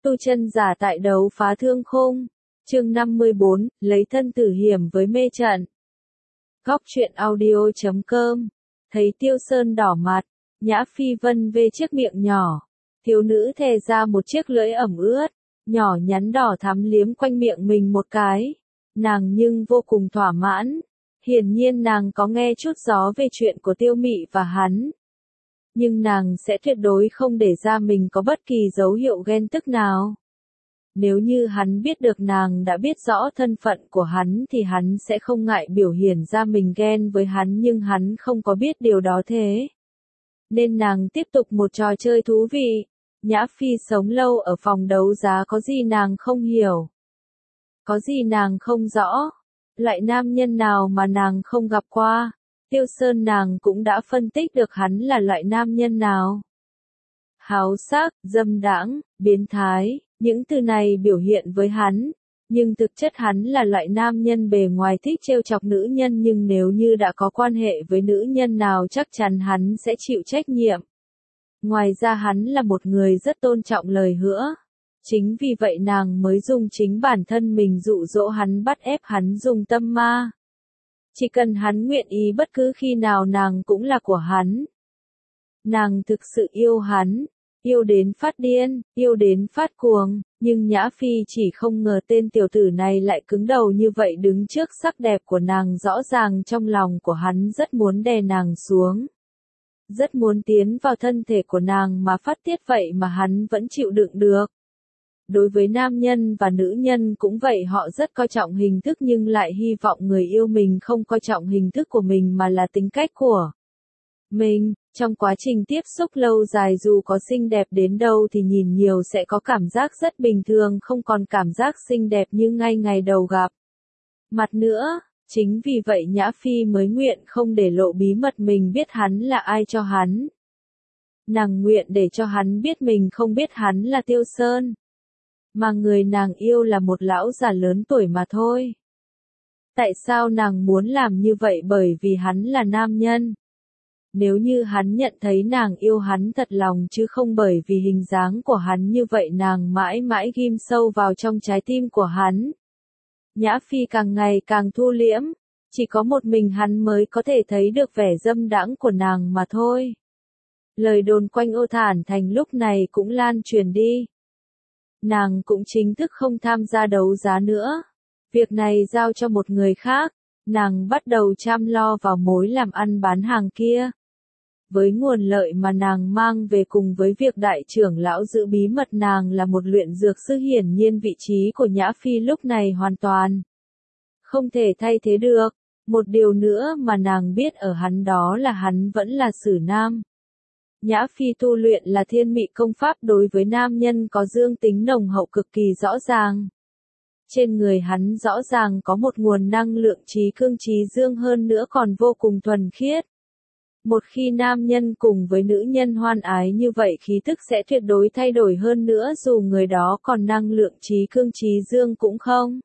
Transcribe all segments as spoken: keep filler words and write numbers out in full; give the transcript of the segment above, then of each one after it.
Tu chân giả tại đấu phá thương khung. Chương năm mươi bốn, lấy thân tử hiểm với mê trận. Góc truyện audio chấm com. Thấy Tiêu Sơn đỏ mặt, Nhã Phi vân về chiếc miệng nhỏ. Thiếu nữ thè ra một chiếc lưỡi ẩm ướt, nhỏ nhắn đỏ thắm liếm quanh miệng mình một cái. Nàng nhưng vô cùng thỏa mãn. Hiển nhiên nàng có nghe chút gió về chuyện của Tiêu Mị và hắn. Nhưng nàng sẽ tuyệt đối không để ra mình có bất kỳ dấu hiệu ghen tức nào. Nếu như hắn biết được nàng đã biết rõ thân phận của hắn thì hắn sẽ không ngại biểu hiện ra mình ghen với hắn, nhưng hắn không có biết điều đó thế. Nên nàng tiếp tục một trò chơi thú vị. Nhã Phi sống lâu ở phòng đấu giá, có gì nàng không hiểu? Có gì nàng không rõ? Loại nam nhân nào mà nàng không gặp qua? Tiêu Sơn nàng cũng đã phân tích được hắn là loại nam nhân nào. Háo sắc, dâm đãng, biến thái, những từ này biểu hiện với hắn, nhưng thực chất hắn là loại nam nhân bề ngoài thích trêu chọc nữ nhân, nhưng nếu như đã có quan hệ với nữ nhân nào chắc chắn hắn sẽ chịu trách nhiệm. Ngoài ra hắn là một người rất tôn trọng lời hứa. Chính vì vậy nàng mới dùng chính bản thân mình dụ dỗ hắn, bắt ép hắn dùng tâm ma. Chỉ cần hắn nguyện ý, bất cứ khi nào nàng cũng là của hắn. Nàng thực sự yêu hắn, yêu đến phát điên, yêu đến phát cuồng, nhưng Nhã Phi chỉ không ngờ tên tiểu tử này lại cứng đầu như vậy, đứng trước sắc đẹp của nàng. Rõ ràng trong lòng của hắn rất muốn đè nàng xuống, rất muốn tiến vào thân thể của nàng mà phát tiết, vậy mà hắn vẫn chịu đựng được. Đối với nam nhân và nữ nhân cũng vậy, họ rất coi trọng hình thức nhưng lại hy vọng người yêu mình không coi trọng hình thức của mình mà là tính cách của mình. Trong quá trình tiếp xúc lâu dài, dù có xinh đẹp đến đâu thì nhìn nhiều sẽ có cảm giác rất bình thường, không còn cảm giác xinh đẹp như ngay ngày đầu gặp mặt nữa. Chính vì vậy Nhã Phi mới nguyện không để lộ bí mật mình biết hắn là ai cho hắn. Nàng nguyện để cho hắn biết mình không biết hắn là Tiêu Sơn, mà người nàng yêu là một lão già lớn tuổi mà thôi. Tại sao nàng muốn làm như vậy? Bởi vì hắn là nam nhân. Nếu như hắn nhận thấy nàng yêu hắn thật lòng chứ không bởi vì hình dáng của hắn, như vậy nàng mãi mãi ghim sâu vào trong trái tim của hắn. Nhã Phi càng ngày càng thu liễm, chỉ có một mình hắn mới có thể thấy được vẻ dâm đãng của nàng mà thôi. Lời đồn quanh Ô Thản Thành lúc này cũng lan truyền đi. Nàng cũng chính thức không tham gia đấu giá nữa. Việc này giao cho một người khác. Nàng bắt đầu chăm lo vào mối làm ăn bán hàng kia. Với nguồn lợi mà nàng mang về cùng với việc đại trưởng lão giữ bí mật nàng là một luyện dược sư, hiển nhiên vị trí của Nhã Phi lúc này hoàn toàn không thể thay thế được. Một điều nữa mà nàng biết ở hắn đó là hắn vẫn là Sử Nam. Nhã Phi tu luyện là Thiên Mị công pháp, đối với nam nhân có dương tính nồng hậu cực kỳ rõ ràng. Trên người hắn rõ ràng có một nguồn năng lượng trí cương trí dương, hơn nữa còn vô cùng thuần khiết. Một khi nam nhân cùng với nữ nhân hoan ái như vậy, khí tức sẽ tuyệt đối thay đổi, hơn nữa dù người đó còn năng lượng trí cương trí dương cũng không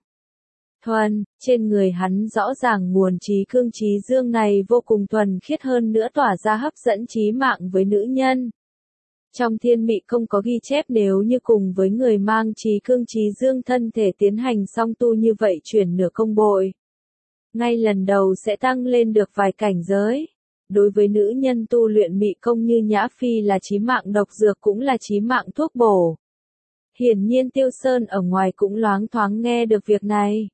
thuần. Trên người hắn rõ ràng nguồn trí cương trí dương này vô cùng thuần khiết, hơn nữa tỏa ra hấp dẫn trí mạng với nữ nhân. Trong Thiên Mị công có ghi chép nếu như cùng với người mang trí cương trí dương thân thể tiến hành song tu như vậy, chuyển nửa công bội, ngay lần đầu sẽ tăng lên được vài cảnh giới. Đối với nữ nhân tu luyện mị công như Nhã Phi là chí mạng độc dược, cũng là chí mạng thuốc bổ. Hiển nhiên Tiêu Sơn ở ngoài cũng loáng thoáng nghe được việc này.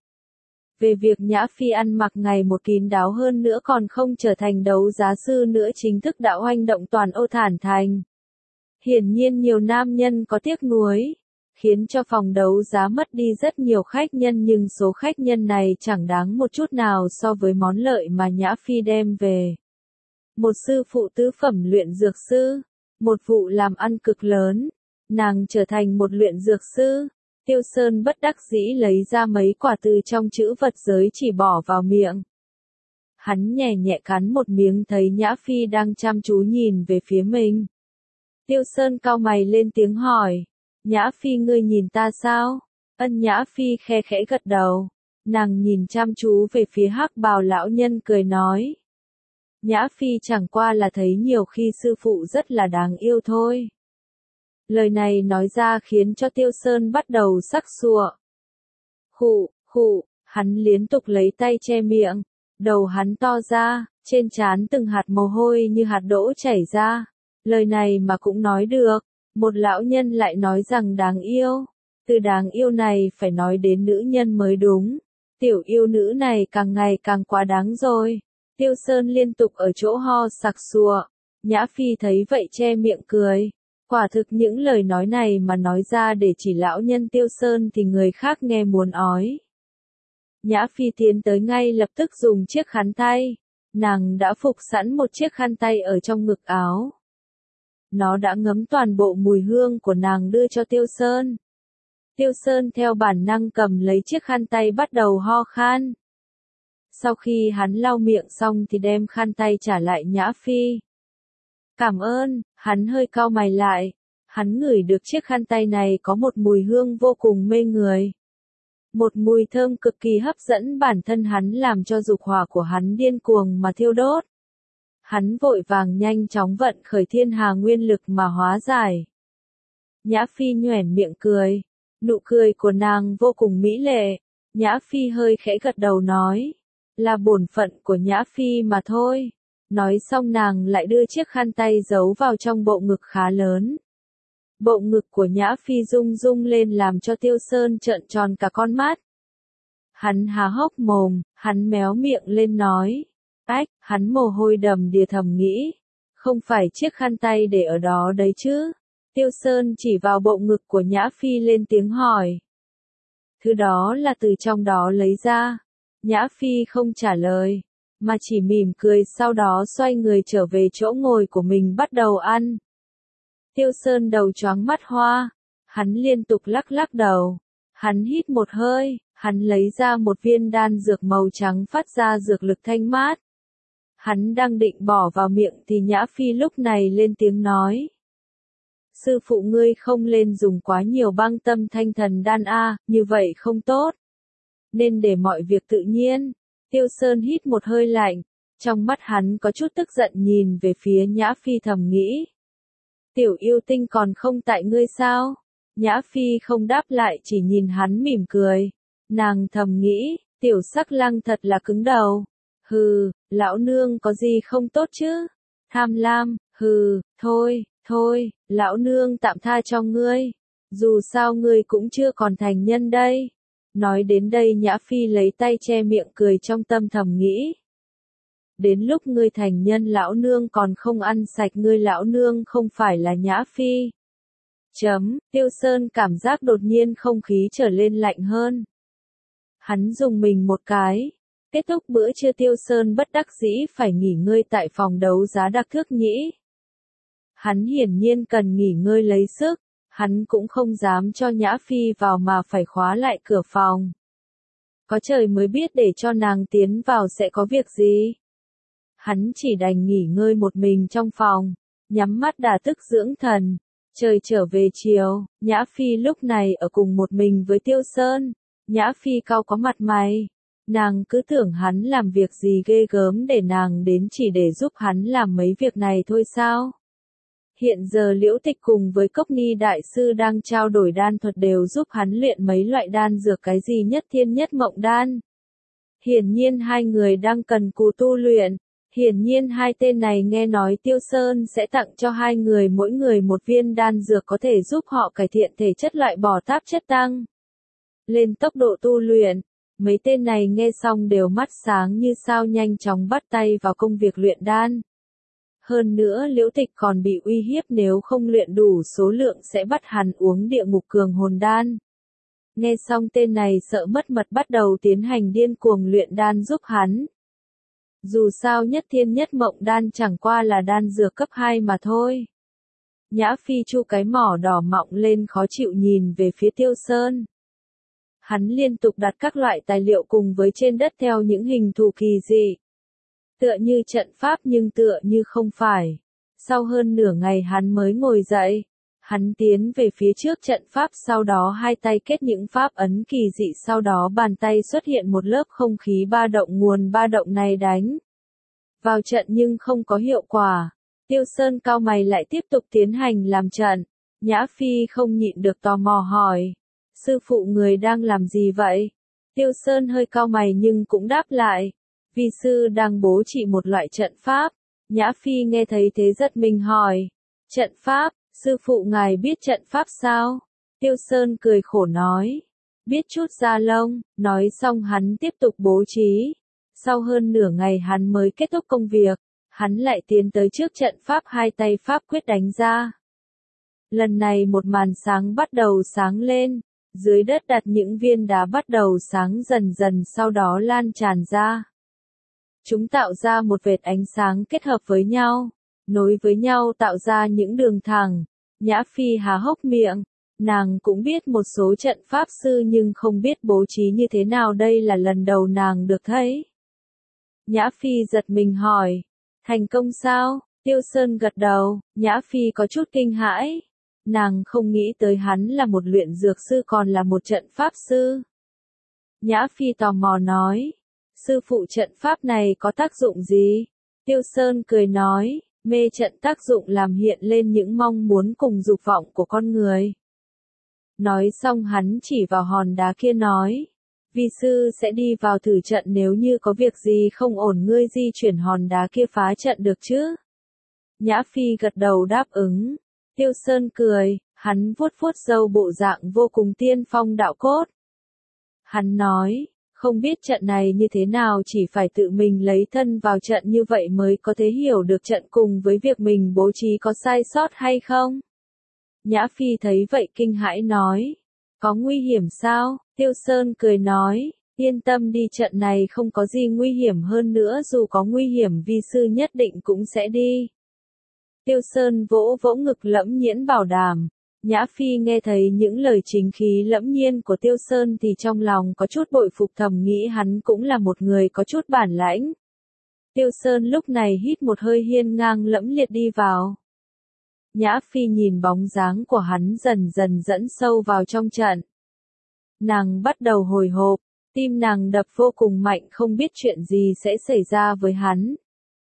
Về việc Nhã Phi ăn mặc ngày một kín đáo, hơn nữa còn không trở thành đấu giá sư nữa, chính thức đã oanh động toàn Ô Thản Thành. Hiển nhiên nhiều nam nhân có tiếc nuối, khiến cho phòng đấu giá mất đi rất nhiều khách nhân, nhưng số khách nhân này chẳng đáng một chút nào so với món lợi mà Nhã Phi đem về. Một sư phụ tứ phẩm luyện dược sư, một vụ làm ăn cực lớn, nàng trở thành một luyện dược sư. Tiêu Sơn bất đắc dĩ lấy ra mấy quả từ trong chữ vật giới chỉ bỏ vào miệng. Hắn nhẹ nhẹ cắn một miếng, thấy Nhã Phi đang chăm chú nhìn về phía mình. Tiêu Sơn cau mày lên tiếng hỏi, Nhã Phi ngươi nhìn ta sao? Ân. Nhã Phi khe khẽ gật đầu, nàng nhìn chăm chú về phía hắc bào lão nhân cười nói. Nhã Phi chẳng qua là thấy nhiều khi sư phụ rất là đáng yêu thôi. Lời này nói ra khiến cho Tiêu Sơn bắt đầu sắc sụa. Khụ, khụ, hắn liên tục lấy tay che miệng, đầu hắn to ra, trên trán từng hạt mồ hôi như hạt đỗ chảy ra. Lời này mà cũng nói được, một lão nhân lại nói rằng đáng yêu. Từ đáng yêu này phải nói đến nữ nhân mới đúng. Tiểu yêu nữ này càng ngày càng quá đáng rồi. Tiêu Sơn liên tục ở chỗ ho sặc sụa. Nhã Phi thấy vậy che miệng cười. Quả thực những lời nói này mà nói ra để chỉ lão nhân Tiêu Sơn thì người khác nghe muốn ói. Nhã Phi tiến tới ngay lập tức dùng chiếc khăn tay. Nàng đã phục sẵn một chiếc khăn tay ở trong ngực áo. Nó đã ngấm toàn bộ mùi hương của nàng đưa cho Tiêu Sơn. Tiêu Sơn theo bản năng cầm lấy chiếc khăn tay bắt đầu ho khan. Sau khi hắn lau miệng xong thì đem khăn tay trả lại Nhã Phi. Cảm ơn, hắn hơi cau mày lại. Hắn ngửi được chiếc khăn tay này có một mùi hương vô cùng mê người. Một mùi thơm cực kỳ hấp dẫn bản thân hắn làm cho dục hỏa của hắn điên cuồng mà thiêu đốt. Hắn vội vàng nhanh chóng vận khởi thiên hà nguyên lực mà hóa giải. Nhã Phi nhoẻn miệng cười. Nụ cười của nàng vô cùng mỹ lệ. Nhã Phi hơi khẽ gật đầu nói. Là bổn phận của Nhã Phi mà thôi. Nói xong nàng lại đưa chiếc khăn tay giấu vào trong bộ ngực khá lớn. Bộ ngực của Nhã Phi rung rung lên làm cho Tiêu Sơn trợn tròn cả con mắt. Hắn há hốc mồm, hắn méo miệng lên nói. Ách, hắn mồ hôi đầm đìa thầm nghĩ. Không phải chiếc khăn tay để ở đó đấy chứ. Tiêu Sơn chỉ vào bộ ngực của Nhã Phi lên tiếng hỏi. Thứ đó là từ trong đó lấy ra. Nhã Phi không trả lời, mà chỉ mỉm cười sau đó xoay người trở về chỗ ngồi của mình bắt đầu ăn. Tiêu Sơn đầu choáng mắt hoa. Hắn liên tục lắc lắc đầu. Hắn hít một hơi, hắn lấy ra một viên đan dược màu trắng phát ra dược lực thanh mát. Hắn đang định bỏ vào miệng thì Nhã Phi lúc này lên tiếng nói. Sư phụ ngươi không lên dùng quá nhiều băng tâm thanh thần đan a, như vậy không tốt. Nên để mọi việc tự nhiên. Tiêu Sơn hít một hơi lạnh. Trong mắt hắn có chút tức giận nhìn về phía Nhã Phi thầm nghĩ. Tiểu yêu tinh còn không tại ngươi sao? Nhã Phi không đáp lại chỉ nhìn hắn mỉm cười. Nàng thầm nghĩ, tiểu sắc lăng thật là cứng đầu. Hừ, lão nương có gì không tốt chứ? Tham lam, hừ, thôi, thôi, lão nương tạm tha cho ngươi. Dù sao ngươi cũng chưa còn thành nhân đây. Nói đến đây Nhã Phi lấy tay che miệng cười trong tâm thầm nghĩ. Đến lúc ngươi thành nhân lão nương còn không ăn sạch ngươi lão nương không phải là Nhã Phi. Chấm, Tiêu Sơn cảm giác đột nhiên không khí trở lên lạnh hơn. Hắn dùng mình một cái. Kết thúc bữa trưa Tiêu Sơn bất đắc dĩ phải nghỉ ngơi tại phòng đấu giá Đặc Thước Nhĩ. Hắn hiển nhiên cần nghỉ ngơi lấy sức. Hắn cũng không dám cho Nhã Phi vào mà phải khóa lại cửa phòng. Có trời mới biết để cho nàng tiến vào sẽ có việc gì. Hắn chỉ đành nghỉ ngơi một mình trong phòng, nhắm mắt đả tức dưỡng thần. Trời trở về chiều, Nhã Phi lúc này ở cùng một mình với Tiêu Sơn. Nhã Phi cau có mặt mày. Nàng cứ tưởng hắn làm việc gì ghê gớm để nàng đến chỉ để giúp hắn làm mấy việc này thôi sao? Hiện giờ Liễu Tịch cùng với Cốc Ni Đại Sư đang trao đổi đan thuật đều giúp hắn luyện mấy loại đan dược cái gì nhất thiên nhất mộng đan. Hiển nhiên hai người đang cần cù tu luyện. Hiển nhiên hai tên này nghe nói Tiêu Sơn sẽ tặng cho hai người mỗi người một viên đan dược có thể giúp họ cải thiện thể chất loại bỏ tạp chất tăng lên tốc độ tu luyện. Mấy tên này nghe xong đều mắt sáng như sao nhanh chóng bắt tay vào công việc luyện đan. Hơn nữa Liễu Tịch còn bị uy hiếp nếu không luyện đủ số lượng sẽ bắt hắn uống địa ngục cường hồn đan. Nghe xong tên này sợ mất mật bắt đầu tiến hành điên cuồng luyện đan giúp hắn. Dù sao nhất thiên nhất mộng đan chẳng qua là đan dược cấp hai mà thôi. Nhã Phi chu cái mỏ đỏ mọng lên khó chịu nhìn về phía Tiêu Sơn. Hắn liên tục đặt các loại tài liệu cùng với trên đất theo những hình thù kỳ dị. Tựa như trận pháp nhưng tựa như không phải. Sau hơn nửa ngày hắn mới ngồi dậy. Hắn tiến về phía trước trận pháp sau đó hai tay kết những pháp ấn kỳ dị sau đó bàn tay xuất hiện một lớp không khí ba động nguồn ba động này đánh vào trận nhưng không có hiệu quả. Tiêu Sơn cau mày lại tiếp tục tiến hành làm trận. Nhã Phi không nhịn được tò mò hỏi. Sư phụ người đang làm gì vậy? Tiêu Sơn hơi cau mày nhưng cũng đáp lại. Vi sư đang bố trị một loại trận pháp. Nhã Phi nghe thấy thế giật mình hỏi. Trận pháp, sư phụ ngài biết trận pháp sao? Tiêu Sơn cười khổ nói. Biết chút da lông, nói xong hắn tiếp tục bố trí. Sau hơn nửa ngày hắn mới kết thúc công việc, hắn lại tiến tới trước trận pháp hai tay pháp quyết đánh ra. Lần này một màn sáng bắt đầu sáng lên, dưới đất đặt những viên đá bắt đầu sáng dần dần sau đó lan tràn ra. Chúng tạo ra một vệt ánh sáng kết hợp với nhau, nối với nhau tạo ra những đường thẳng. Nhã Phi há hốc miệng, nàng cũng biết một số trận pháp sư nhưng không biết bố trí như thế nào, đây là lần đầu nàng được thấy. Nhã Phi giật mình hỏi, thành công sao? Tiêu Sơn gật đầu, Nhã Phi có chút kinh hãi. Nàng không nghĩ tới hắn là một luyện dược sư còn là một trận pháp sư. Nhã Phi tò mò nói, sư phụ trận pháp này có tác dụng gì? Tiêu Sơn cười nói, mê trận tác dụng làm hiện lên những mong muốn cùng dục vọng của con người. Nói xong hắn chỉ vào hòn đá kia nói, vi sư sẽ đi vào thử trận, nếu như có việc gì không ổn ngươi di chuyển hòn đá kia phá trận được chứ? Nhã Phi gật đầu đáp ứng. Tiêu Sơn cười, hắn vuốt vuốt râu bộ dạng vô cùng tiên phong đạo cốt. Hắn nói, không biết trận này như thế nào, chỉ phải tự mình lấy thân vào trận như vậy mới có thể hiểu được trận cùng với việc mình bố trí có sai sót hay không. Nhã Phi thấy vậy kinh hãi nói, có nguy hiểm sao? Tiêu Sơn cười nói, yên tâm đi, trận này không có gì nguy hiểm, hơn nữa dù có nguy hiểm vi sư nhất định cũng sẽ đi. Tiêu Sơn vỗ vỗ ngực lẫm nhiễn bảo đảm. Nhã Phi nghe thấy những lời chính khí lẫm nhiên của Tiêu Sơn thì trong lòng có chút bội phục, thầm nghĩ hắn cũng là một người có chút bản lãnh. Tiêu Sơn lúc này hít một hơi hiên ngang lẫm liệt đi vào. Nhã Phi nhìn bóng dáng của hắn dần dần dẫn sâu vào trong trận. Nàng bắt đầu hồi hộp, tim nàng đập vô cùng mạnh, không biết chuyện gì sẽ xảy ra với hắn.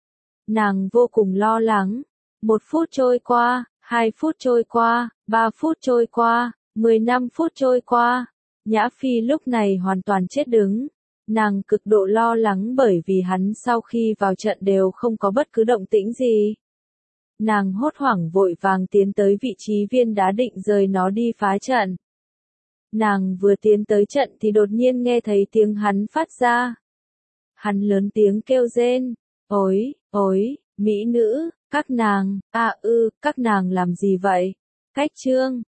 Nàng vô cùng lo lắng. Một phút trôi qua, hai phút trôi qua, ba phút trôi qua, mười năm phút trôi qua. Nhã Phi lúc này hoàn toàn chết đứng. Nàng cực độ lo lắng bởi vì hắn sau khi vào trận đều không có bất cứ động tĩnh gì. Nàng hốt hoảng vội vàng tiến tới vị trí viên đá định rời nó đi phá trận. Nàng vừa tiến tới trận thì đột nhiên nghe thấy tiếng hắn phát ra. Hắn lớn tiếng kêu rên, ối, ối, mỹ nữ, các nàng, à ư, các nàng làm gì vậy? Cách chương